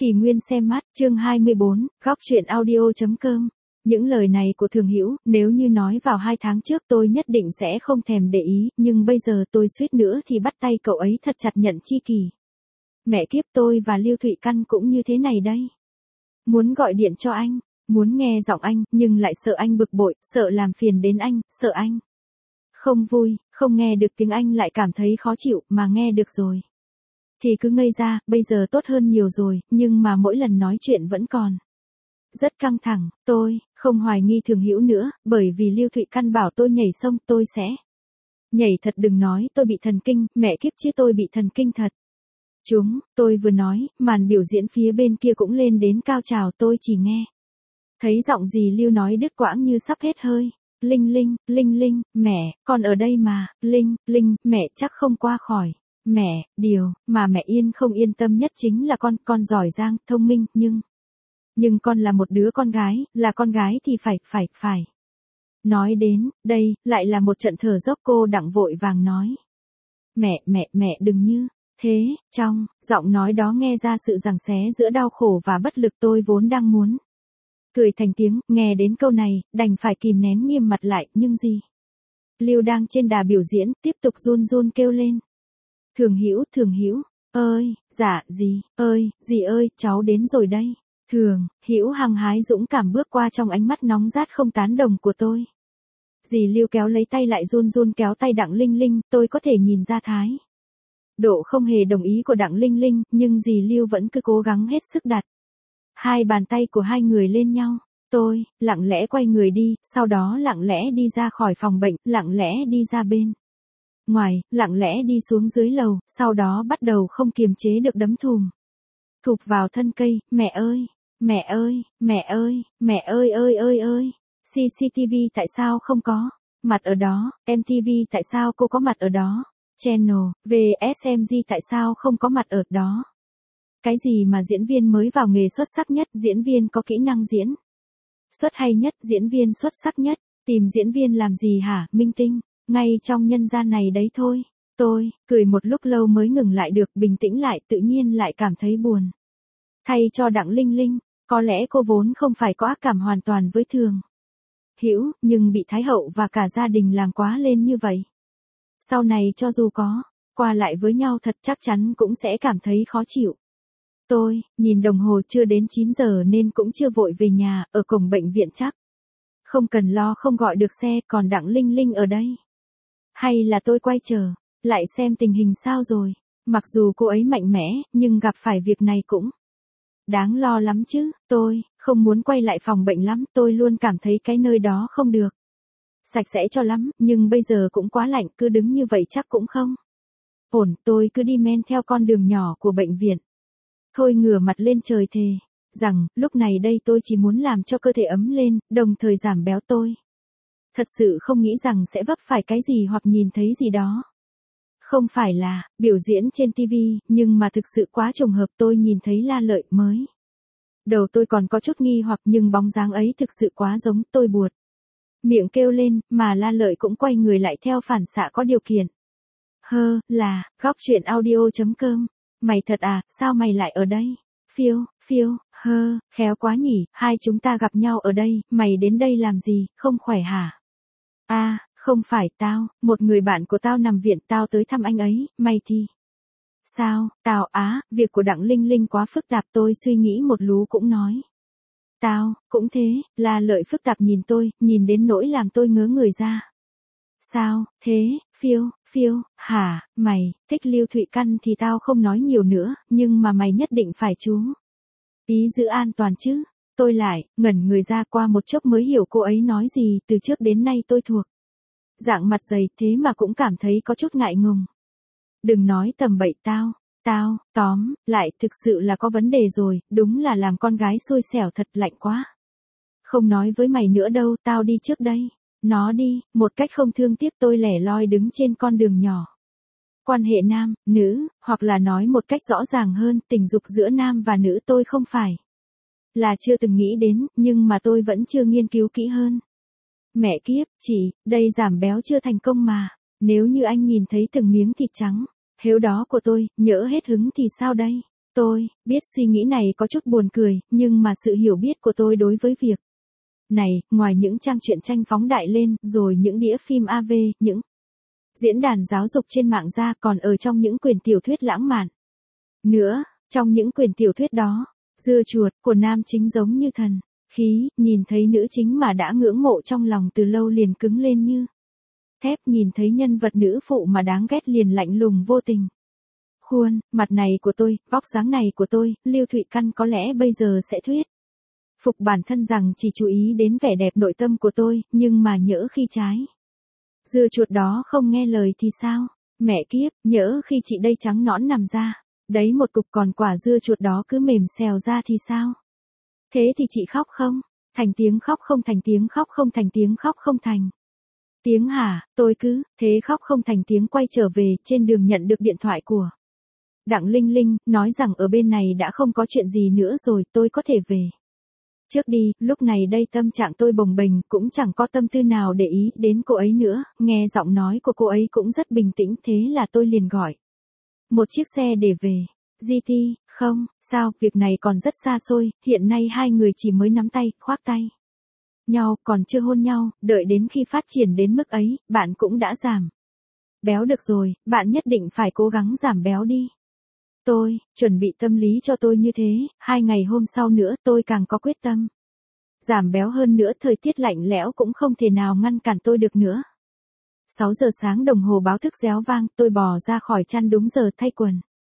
Kỳ Nguyên xem mắt, chương 24, góc truyện audio.com. Những lời này của Thường Hữu, nếu như nói vào 2 tháng trước tôi nhất định sẽ không thèm để ý, nhưng bây giờ tôi suýt nữa thì bắt tay cậu ấy thật chặt nhận chi kỷ. Mẹ kiếp, tôi và Lưu Thụy Căn cũng như thế này đây. Muốn gọi điện cho anh, muốn nghe giọng anh, nhưng lại sợ anh bực bội, sợ làm phiền đến anh, sợ anh không vui, không nghe được tiếng anh lại cảm thấy khó chịu, mà nghe được rồi thì cứ ngây ra. Bây giờ tốt hơn nhiều rồi, nhưng mà mỗi lần nói chuyện vẫn còn rất căng thẳng. Tôi không hoài nghi Thường Hữu nữa, bởi vì Lưu Thụy Căn bảo tôi nhảy sông, tôi sẽ nhảy thật. Đừng nói tôi bị thần kinh, mẹ kiếp chứ tôi bị thần kinh thật. Tôi vừa nói, màn biểu diễn phía bên kia cũng lên đến cao trào, tôi chỉ nghe thấy giọng dì Lưu nói đứt quãng như sắp hết hơi. Linh Linh, Linh Linh, mẹ, con ở đây mà. Linh Linh, mẹ chắc không qua khỏi. Mẹ, điều mà mẹ không yên tâm nhất chính là con giỏi giang, thông minh, nhưng con là một đứa con gái, là con gái thì phải. Nói đến đây, lại là một trận thở dốc. Cô Đặng vội vàng nói. Mẹ đừng như thế. Trong giọng nói đó nghe ra sự giằng xé giữa đau khổ và bất lực. Tôi vốn đang muốn cười thành tiếng, nghe đến câu này, đành phải kìm nén nghiêm mặt lại, nhưng gì? Lưu đang trên đà biểu diễn, tiếp tục run run kêu lên. Thường Hữu, ơi, dạ, dì ơi, cháu đến rồi đây. Thường Hữu hăng hái dũng cảm bước qua, trong ánh mắt nóng rát không tán đồng của tôi. Dì Lưu kéo lấy tay lại run run kéo tay Đặng Linh Linh. Tôi có thể nhìn ra thái độ không hề đồng ý của Đặng Linh Linh, nhưng dì Lưu vẫn cứ cố gắng hết sức đặt hai bàn tay của hai người lên nhau. Tôi lặng lẽ quay người đi, sau đó lặng lẽ đi ra khỏi phòng bệnh, lặng lẽ đi ra bên ngoài, lặng lẽ đi xuống dưới lầu, sau đó bắt đầu không kiềm chế được đấm thụp vào thân cây. Mẹ ơi, ơi, CCTV tại sao không có mặt ở đó, MTV tại sao cô có mặt ở đó, Channel, VSMG tại sao không có mặt ở đó. Cái gì mà diễn viên mới vào nghề xuất sắc nhất, diễn viên có kỹ năng diễn xuất hay nhất, diễn viên xuất sắc nhất, tìm diễn viên làm gì hả, minh tinh, ngay trong nhân gian này đấy thôi. Tôi cười một lúc lâu mới ngừng lại được, bình tĩnh lại, tự nhiên lại cảm thấy buồn thay cho Đặng Linh Linh. Có lẽ cô vốn không phải có ác cảm hoàn toàn với Thường Hữu, nhưng bị Thái Hậu và cả gia đình làm quá lên như vậy. Sau này cho dù có qua lại với nhau thật, chắc chắn cũng sẽ cảm thấy khó chịu. Tôi nhìn đồng hồ chưa đến 9 giờ nên cũng chưa vội về nhà, ở cổng bệnh viện chắc không cần lo không gọi được xe. Còn Đặng Linh Linh ở đây, hay là tôi quay trở lại xem tình hình sao rồi. Mặc dù cô ấy mạnh mẽ, nhưng gặp phải việc này cũng đáng lo lắm chứ. Tôi không muốn quay lại phòng bệnh lắm, tôi luôn cảm thấy cái nơi đó không được sạch sẽ cho lắm, nhưng bây giờ cũng quá lạnh, cứ đứng như vậy chắc cũng không ổn. Tôi cứ đi men theo con đường nhỏ của bệnh viện. Thôi ngửa mặt lên trời thề rằng, lúc này đây tôi chỉ muốn làm cho cơ thể ấm lên, đồng thời giảm béo. Tôi thật sự không nghĩ rằng sẽ vấp phải cái gì hoặc nhìn thấy gì đó không phải là biểu diễn trên TV, nhưng mà thực sự quá trùng hợp. Tôi nhìn thấy La Lợi mới. Đầu tôi còn có chút nghi hoặc, nhưng bóng dáng ấy thực sự quá giống. Tôi buột miệng kêu lên, mà La Lợi cũng quay người lại theo phản xạ có điều kiện. Là, góc truyện audio.com. Mày thật à, sao mày lại ở đây? Phiêu, khéo quá nhỉ, hai chúng ta gặp nhau ở đây, mày đến đây làm gì, không khỏe hả? Không phải, một người bạn của tao nằm viện, tao tới thăm anh ấy. Mày thì sao? Việc của Đặng Linh Linh quá phức tạp. Tôi suy nghĩ một lú cũng nói. Tao cũng thế. La Lợi phức tạp nhìn tôi, nhìn đến nỗi làm tôi ngớ người ra. Sao thế? Phiêu, hả? Mày thích Lưu Thụy Căn thì tao không nói nhiều nữa, nhưng mà mày nhất định phải chú ý giữ an toàn chứ. Tôi lại ngẩn người ra, qua một chốc mới hiểu cô ấy nói gì. Từ trước đến nay tôi thuộc dạng mặt dày, thế mà cũng cảm thấy có chút ngại ngùng. Đừng nói tầm bậy. Tóm lại thực sự là có vấn đề rồi, đúng là làm con gái xui xẻo thật. Lạnh quá. Không nói với mày nữa đâu, tao đi trước đây. Nó đi, một cách không thương tiếc. Tôi lẻ loi đứng trên con đường nhỏ. Quan hệ nam, nữ, hoặc là nói một cách rõ ràng hơn, tình dục giữa nam và nữ tôi không phải là chưa từng nghĩ đến, nhưng mà tôi vẫn chưa nghiên cứu kỹ hơn. Mẹ kiếp, đây giảm béo chưa thành công mà. Nếu như anh nhìn thấy từng miếng thịt trắng hếu đó của tôi, nhỡ hết hứng thì sao đây? Tôi biết suy nghĩ này có chút buồn cười, nhưng mà sự hiểu biết của tôi đối với việc này, ngoài những trang truyện tranh phóng đại lên, rồi những đĩa phim AV, những diễn đàn giáo dục trên mạng ra, còn ở trong những quyển tiểu thuyết lãng mạn. Nữa, trong những quyển tiểu thuyết đó, dưa chuột của nam chính giống như thần khí, nhìn thấy nữ chính mà đã ngưỡng mộ trong lòng từ lâu liền cứng lên như thép, nhìn thấy nhân vật nữ phụ mà đáng ghét liền lạnh lùng vô tình. Khuôn mặt này của tôi, vóc dáng này của tôi, Lưu Thụy Căn có lẽ bây giờ sẽ thuyết phục bản thân rằng chỉ chú ý đến vẻ đẹp nội tâm của tôi, nhưng mà nhỡ khi trái dưa chuột đó không nghe lời thì sao? Mẹ kiếp, nhỡ khi chị đây trắng nõn nằm ra, đấy một cục còn quả dưa chuột đó cứ mềm xèo ra thì sao? Thế thì chị khóc không? Thành tiếng khóc không thành tiếng khóc không thành tiếng khóc không thành tiếng hả? Tôi cứ thế khóc không thành tiếng quay trở về, trên đường nhận được điện thoại của Đặng Linh Linh, nói rằng ở bên này đã không có chuyện gì nữa rồi, tôi có thể về trước đi. Lúc này đây tâm trạng tôi bồng bềnh, cũng chẳng có tâm tư nào để ý đến cô ấy nữa, nghe giọng nói của cô ấy cũng rất bình tĩnh, thế là tôi liền gọi một chiếc xe để về. GT, không, sao, việc này còn rất xa xôi, hiện nay hai người chỉ mới nắm tay, khoác tay nhau, còn chưa hôn nhau, đợi đến khi phát triển đến mức ấy, bạn cũng đã giảm béo được rồi, bạn nhất định phải cố gắng giảm béo đi. Tôi chuẩn bị tâm lý cho tôi như thế, 2 ngày hôm sau nữa tôi càng có quyết tâm giảm béo hơn nữa, thời tiết lạnh lẽo cũng không thể nào ngăn cản tôi được nữa. 6 giờ sáng đồng hồ báo thức réo vang, tôi bò ra khỏi chăn đúng giờ thay quần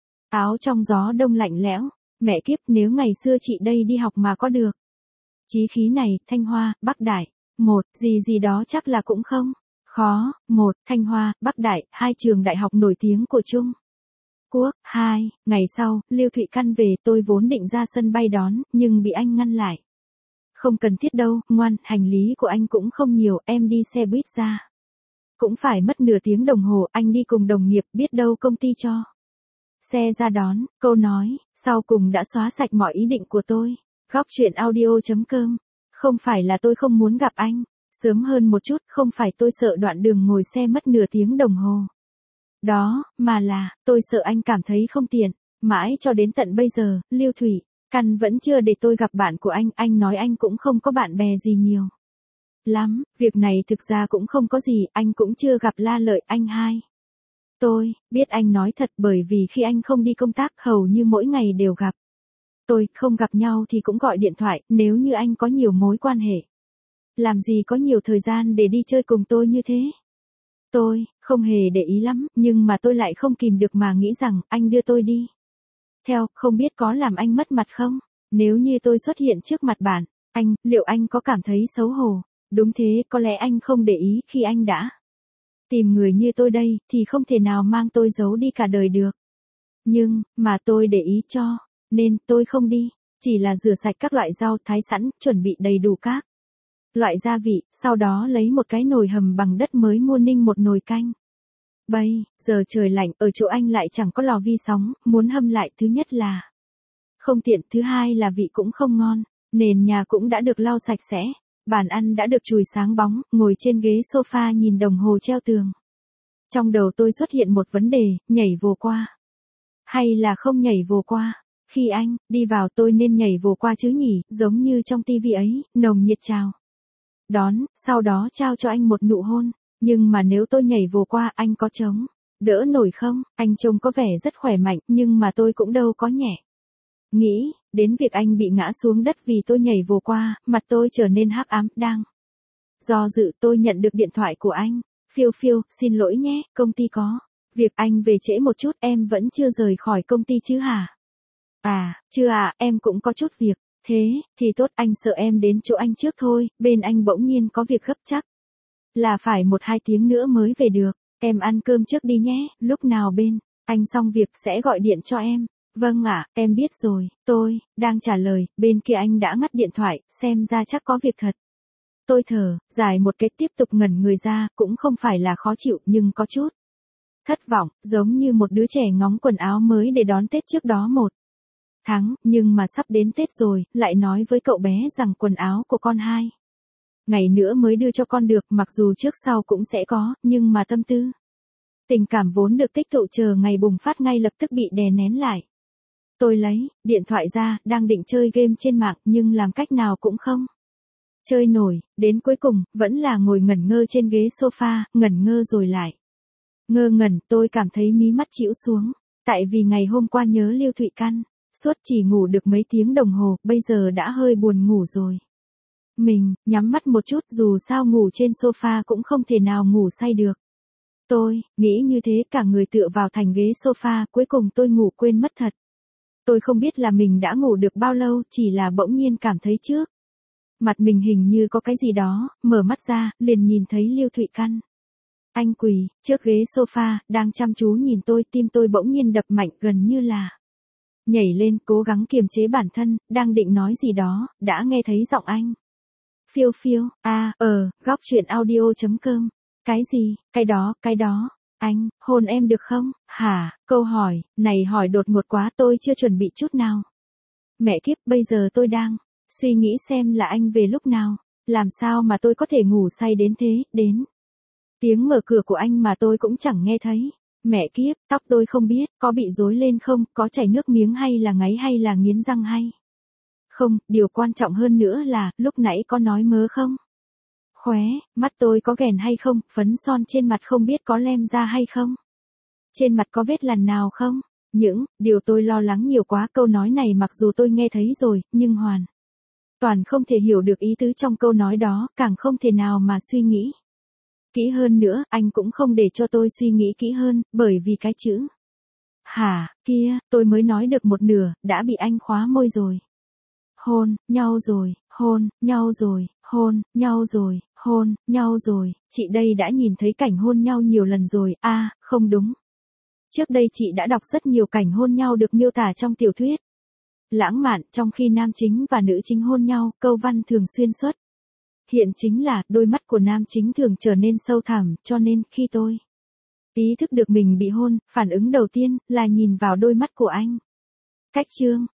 áo trong gió đông lạnh lẽo. Mẹ kiếp, nếu ngày xưa chị đây đi học mà có được chí khí này, Thanh Hoa, Bắc Đại, một, gì đó chắc là cũng không khó. Một, Thanh Hoa, Bắc Đại, hai trường đại học nổi tiếng của Trung Quốc. 2, ngày sau, Lưu Thụy Căn về, tôi vốn định ra sân bay đón, nhưng bị anh ngăn lại. Không cần thiết đâu, ngoan, hành lý của anh cũng không nhiều, em đi xe buýt ra cũng phải mất nửa tiếng đồng hồ, anh đi cùng đồng nghiệp, biết đâu công ty cho xe ra đón. Câu nói sau cùng đã xóa sạch mọi ý định của tôi. Góc truyện audio.com. Không phải là tôi không muốn gặp anh sớm hơn một chút, không phải tôi sợ đoạn đường ngồi xe mất nửa tiếng đồng hồ đó, mà là tôi sợ anh cảm thấy không tiện. Mãi cho đến tận bây giờ, Lưu Thụy Căn vẫn chưa để tôi gặp bạn của anh nói anh cũng không có bạn bè gì nhiều lắm, việc này thực ra cũng không có gì, anh cũng chưa gặp La Lợi anh hai. Tôi biết anh nói thật, bởi vì khi anh không đi công tác hầu như mỗi ngày đều gặp tôi, không gặp nhau thì cũng gọi điện thoại, nếu như anh có nhiều mối quan hệ, làm gì có nhiều thời gian để đi chơi cùng tôi như thế. Tôi không hề để ý lắm, nhưng mà tôi lại không kìm được mà nghĩ rằng anh đưa tôi đi theo, không biết có làm anh mất mặt không? Nếu như tôi xuất hiện trước mặt bạn, liệu anh có cảm thấy xấu hổ? Đúng thế, có lẽ anh không để ý, khi anh đã tìm người như tôi đây, thì không thể nào mang tôi giấu đi cả đời được. Nhưng, mà tôi để ý cho, nên tôi không đi. Chỉ là rửa sạch các loại rau thái sẵn, chuẩn bị đầy đủ các loại gia vị, sau đó lấy một cái nồi hầm bằng đất mới mua ninh một nồi canh. Bây giờ trời lạnh, ở chỗ anh lại chẳng có lò vi sóng, muốn hâm lại thứ nhất là không tiện, thứ hai là vị cũng không ngon. Nền nhà cũng đã được lau sạch sẽ, bàn ăn đã được chùi sáng bóng, ngồi trên ghế sofa nhìn đồng hồ treo tường. Trong đầu tôi xuất hiện một vấn đề, nhảy vồ qua hay là không nhảy vồ qua? Khi anh đi vào tôi nên nhảy vồ qua chứ nhỉ, giống như trong tivi ấy, nồng nhiệt chào đón, sau đó trao cho anh một nụ hôn. Nhưng mà nếu tôi nhảy vồ qua, anh có chống đỡ nổi không? Anh trông có vẻ rất khỏe mạnh, nhưng mà tôi cũng đâu có nhẹ. Nghĩ đến việc anh bị ngã xuống đất vì tôi nhảy vồ qua, mặt tôi trở nên hắc ám. Đang do dự, tôi nhận được điện thoại của anh. Phiêu Phiêu, xin lỗi nhé, công ty có việc, anh về trễ một chút, em vẫn chưa rời khỏi công ty chứ hả? À, chưa à, em cũng có chút việc. Thế thì tốt, anh sợ em đến chỗ anh trước thôi, bên anh bỗng nhiên có việc gấp, chắc là phải 1-2 tiếng nữa mới về được. Em ăn cơm trước đi nhé, lúc nào bên anh xong việc sẽ gọi điện cho em. Vâng ạ, em biết rồi. Tôi đang trả lời, bên kia anh đã ngắt điện thoại, xem ra chắc có việc thật. Tôi thở dài một cái, tiếp tục ngẩn người ra, cũng không phải là khó chịu nhưng có chút thất vọng, giống như một đứa trẻ ngóng quần áo mới để đón Tết trước đó 1 tháng, nhưng mà sắp đến Tết rồi, lại nói với cậu bé rằng quần áo của con 2 ngày nữa mới đưa cho con được, mặc dù trước sau cũng sẽ có, nhưng mà tâm tư tình cảm vốn được tích tụ chờ ngày bùng phát ngay lập tức bị đè nén lại. Tôi lấy điện thoại ra, đang định chơi game trên mạng nhưng làm cách nào cũng không chơi nổi, đến cuối cùng, vẫn là ngồi ngẩn ngơ trên ghế sofa, ngẩn ngơ rồi lại. Ngơ ngẩn, tôi cảm thấy mí mắt chĩu xuống, tại vì ngày hôm qua nhớ Lưu Thụy Căn, suốt chỉ ngủ được mấy tiếng đồng hồ, bây giờ đã hơi buồn ngủ rồi. Mình, nhắm mắt một chút, dù sao ngủ trên sofa cũng không thể nào ngủ say được. Tôi, nghĩ như thế cả người tựa vào thành ghế sofa, cuối cùng tôi ngủ quên mất thật. Tôi không biết là mình đã ngủ được bao lâu, chỉ là bỗng nhiên cảm thấy trước mặt mình hình như có cái gì đó, mở mắt ra, liền nhìn thấy Lưu Thụy Căn. Anh quỳ, trước ghế sofa, đang chăm chú nhìn tôi, tim tôi bỗng nhiên đập mạnh gần như là nhảy lên, cố gắng kiềm chế bản thân, đang định nói gì đó, đã nghe thấy giọng anh. Phiêu phiêu, góc truyện audio.com. Cái gì, cái đó, anh, hôn em được không, hả, câu hỏi, này hỏi đột ngột quá tôi chưa chuẩn bị chút nào. Mẹ kiếp, bây giờ tôi đang suy nghĩ xem là anh về lúc nào, làm sao mà tôi có thể ngủ say đến thế, đến. Tiếng mở cửa của anh mà tôi cũng chẳng nghe thấy. Mẹ kiếp, tóc tôi không biết, có bị rối lên không, có chảy nước miếng hay là ngáy hay là nghiến răng hay. Không, điều quan trọng hơn nữa là, lúc nãy có nói mớ không? Khóe, mắt tôi có ghèn hay không, phấn son trên mặt không biết có lem ra hay không? Trên mặt có vết lằn nào không? Điều tôi lo lắng nhiều quá, câu nói này mặc dù tôi nghe thấy rồi, nhưng hoàn toàn không thể hiểu được ý tứ trong câu nói đó, càng không thể nào mà suy nghĩ kỹ hơn nữa, anh cũng không để cho tôi suy nghĩ kỹ hơn, bởi vì cái chữ hả, kia, tôi mới nói được một nửa, đã bị anh khóa môi rồi. Hôn, nhau rồi, hôn, nhau rồi, hôn, nhau rồi, hôn, nhau rồi, chị đây đã nhìn thấy cảnh hôn nhau nhiều lần rồi, không đúng. Trước đây chị đã đọc rất nhiều cảnh hôn nhau được miêu tả trong tiểu thuyết lãng mạn, trong khi nam chính và nữ chính hôn nhau, câu văn thường xuyên xuất hiện chính là, đôi mắt của nam chính thường trở nên sâu thẳm, cho nên, khi tôi ý thức được mình bị hôn, phản ứng đầu tiên, là nhìn vào đôi mắt của anh. Cách chương